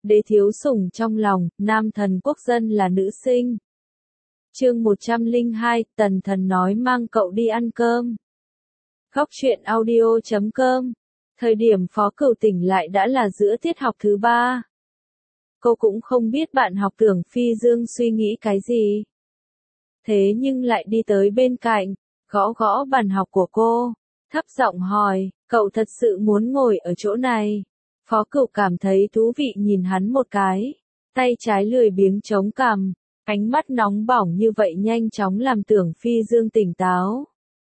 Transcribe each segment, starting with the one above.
đế thiếu sủng trong lòng, nam thần quốc dân là nữ sinh. Chương 102, Tần Thần nói mang cậu đi ăn cơm. Góc truyện audio.com. Thời điểm Phó Cửu tỉnh lại đã là giữa tiết học thứ 3. Cô cũng không biết bạn học Tưởng Phi Dương suy nghĩ cái gì. Thế nhưng lại đi tới bên cạnh, gõ gõ bàn học của cô, thấp giọng hỏi, cậu thật sự muốn ngồi ở chỗ này? Phó Cửu cảm thấy thú vị nhìn hắn một cái, tay trái lười biếng chống cằm, ánh mắt nóng bỏng như vậy nhanh chóng làm Tưởng Phi Dương tỉnh táo.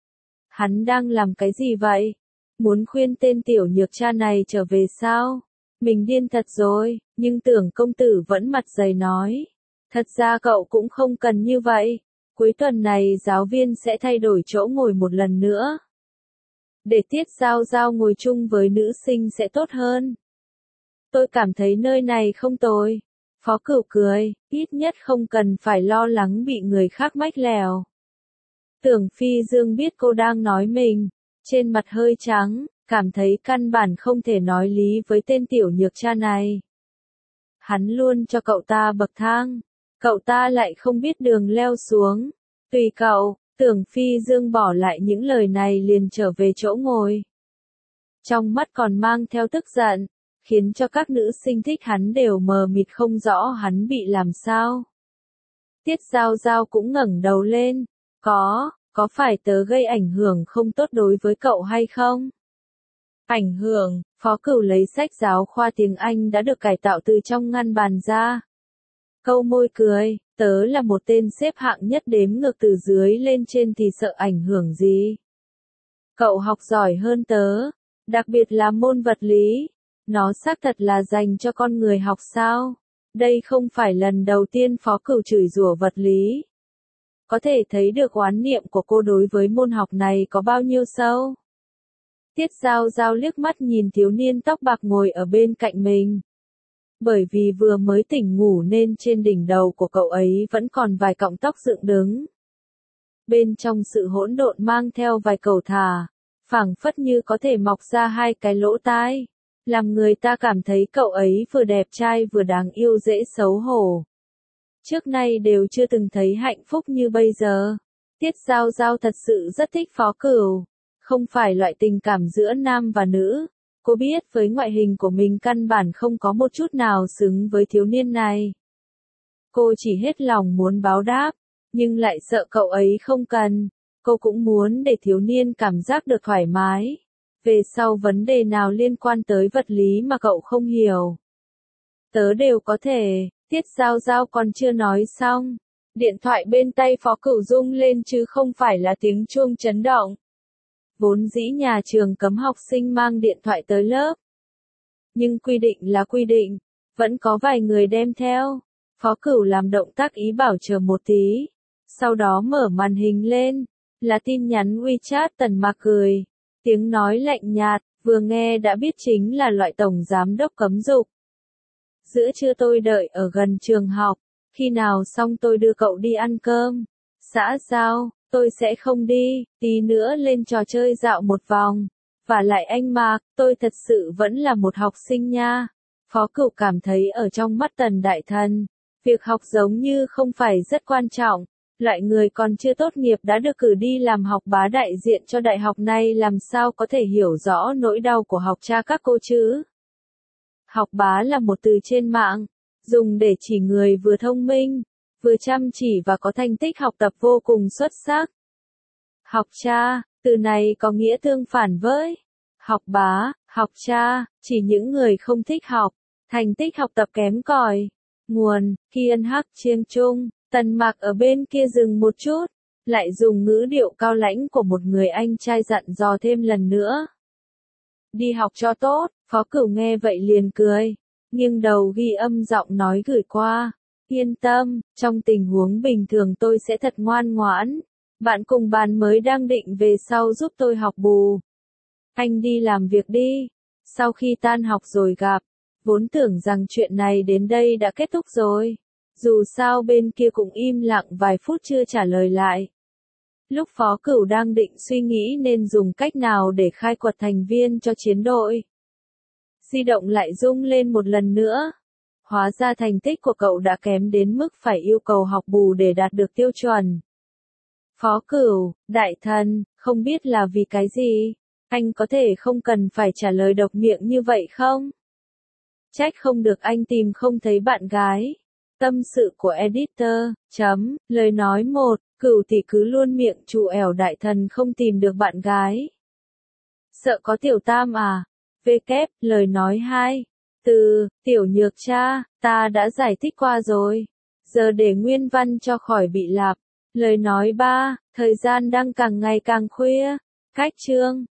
Hắn đang làm cái gì vậy? Muốn khuyên tên tiểu nhược cha này trở về sao? Mình điên thật rồi, nhưng Tưởng công tử vẫn mặt dày nói. Thật ra cậu cũng không cần như vậy. Cuối tuần này giáo viên sẽ thay đổi chỗ ngồi một lần nữa. Để Tiết Giao Giao ngồi chung với nữ sinh sẽ tốt hơn. Tôi cảm thấy nơi này không tồi. Phó Cửu cười, ít nhất không cần phải lo lắng bị người khác mách lèo. Tưởng Phi Dương biết cô đang nói mình, trên mặt hơi trắng, cảm thấy căn bản không thể nói lý với tên tiểu nhược cha này. Hắn luôn cho cậu ta bậc thang, cậu ta lại không biết đường leo xuống. Tùy cậu, Tưởng Phi Dương bỏ lại những lời này liền trở về chỗ ngồi. Trong mắt còn mang theo tức giận, khiến cho các nữ sinh thích hắn đều mờ mịt không rõ hắn bị làm sao. Tiết Giao Giao cũng ngẩng đầu lên, có phải tớ gây ảnh hưởng không tốt đối với cậu hay không? Ảnh hưởng, Phó Cửu lấy sách giáo khoa tiếng Anh đã được cải tạo từ trong ngăn bàn ra. Câu môi cười, tớ là một tên xếp hạng nhất đếm ngược từ dưới lên trên thì sợ ảnh hưởng gì? Cậu học giỏi hơn tớ, đặc biệt là môn vật lý. Nó xác thật là dành cho con người học sao? Đây không phải lần đầu tiên Phó Cửu chửi rủa vật lý. Có thể thấy được oán niệm của cô đối với môn học này có bao nhiêu sâu. Tiết Giao Giao liếc mắt nhìn thiếu niên tóc bạc ngồi ở bên cạnh mình. Bởi vì vừa mới tỉnh ngủ nên trên đỉnh đầu của cậu ấy vẫn còn vài cọng tóc dựng đứng. Bên trong sự hỗn độn mang theo vài cầu thả, phảng phất như có thể mọc ra hai cái lỗ tai, làm người ta cảm thấy cậu ấy vừa đẹp trai vừa đáng yêu dễ xấu hổ. Trước nay đều chưa từng thấy hạnh phúc như bây giờ. Tiết Giao Giao thật sự rất thích Phó Cửu, không phải loại tình cảm giữa nam và nữ. Cô biết với ngoại hình của mình căn bản không có một chút nào xứng với thiếu niên này. Cô chỉ hết lòng muốn báo đáp, nhưng lại sợ cậu ấy không cần. Cô cũng muốn để thiếu niên cảm giác được thoải mái. Về sau vấn đề nào liên quan tới vật lý mà cậu không hiểu, tớ đều có thể. Tiết Giao Giao còn chưa nói xong, điện thoại bên tay Phó Cửu rung lên chứ không phải là tiếng chuông chấn động. Vốn dĩ nhà trường cấm học sinh mang điện thoại tới lớp. Nhưng quy định là quy định, vẫn có vài người đem theo. Phó Cửu làm động tác ý bảo chờ một tí. Sau đó mở màn hình lên, là tin nhắn WeChat Tần Mạc cười. Tiếng nói lạnh nhạt, vừa nghe đã biết chính là loại tổng giám đốc cấm dục. Giữa trưa tôi đợi ở gần trường học, khi nào xong tôi đưa cậu đi ăn cơm. Xã Giao, tôi sẽ không đi, tí nữa lên trò chơi dạo một vòng. Và lại anh Mạc, tôi thật sự vẫn là một học sinh nha. Phó Cửu cảm thấy ở trong mắt Tần Đại Thần, việc học giống như không phải rất quan trọng. Loại người còn chưa tốt nghiệp đã được cử đi làm học bá đại diện cho đại học này làm sao có thể hiểu rõ nỗi đau của học cha các cô chứ? Học bá là một từ trên mạng, dùng để chỉ người vừa thông minh, vừa chăm chỉ và có thành tích học tập vô cùng xuất sắc. Học cha, từ này có nghĩa tương phản với học bá, học cha, chỉ những người không thích học, thành tích học tập kém cỏi. Nguồn, Kiên Hắc Chiêng Trung. Tần Mạc ở bên kia dừng một chút, lại dùng ngữ điệu cao lãnh của một người anh trai dặn dò thêm lần nữa. Đi học cho tốt. Phó Cửu nghe vậy liền cười, nghiêng đầu ghi âm giọng nói gửi qua. Yên tâm, trong tình huống bình thường tôi sẽ thật ngoan ngoãn. Bạn cùng bàn mới đang định về sau giúp tôi học bù. Anh đi làm việc đi. Sau khi tan học rồi gặp, vốn tưởng rằng chuyện này đến đây đã kết thúc rồi. Dù sao bên kia cũng im lặng vài phút chưa trả lời lại. Lúc Phó Cửu đang định suy nghĩ nên dùng cách nào để khai quật thành viên cho chiến đội, di động lại rung lên một lần nữa. Hóa ra thành tích của cậu đã kém đến mức phải yêu cầu học bù để đạt được tiêu chuẩn. Phó Cửu, đại thần, không biết là vì cái gì? Anh có thể không cần phải trả lời độc miệng như vậy không? Trách không được anh tìm không thấy bạn gái. Tâm sự của editor, lời nói 1, Cửu thì cứ luôn miệng trù ẻo đại thần không tìm được bạn gái. Sợ có tiểu tam à? Lời nói 2, tiểu nhược cha, ta đã giải thích qua rồi. Giờ để nguyên văn cho khỏi bị lặp. Lời nói 3, thời gian đang càng ngày càng khuya. Cách chương,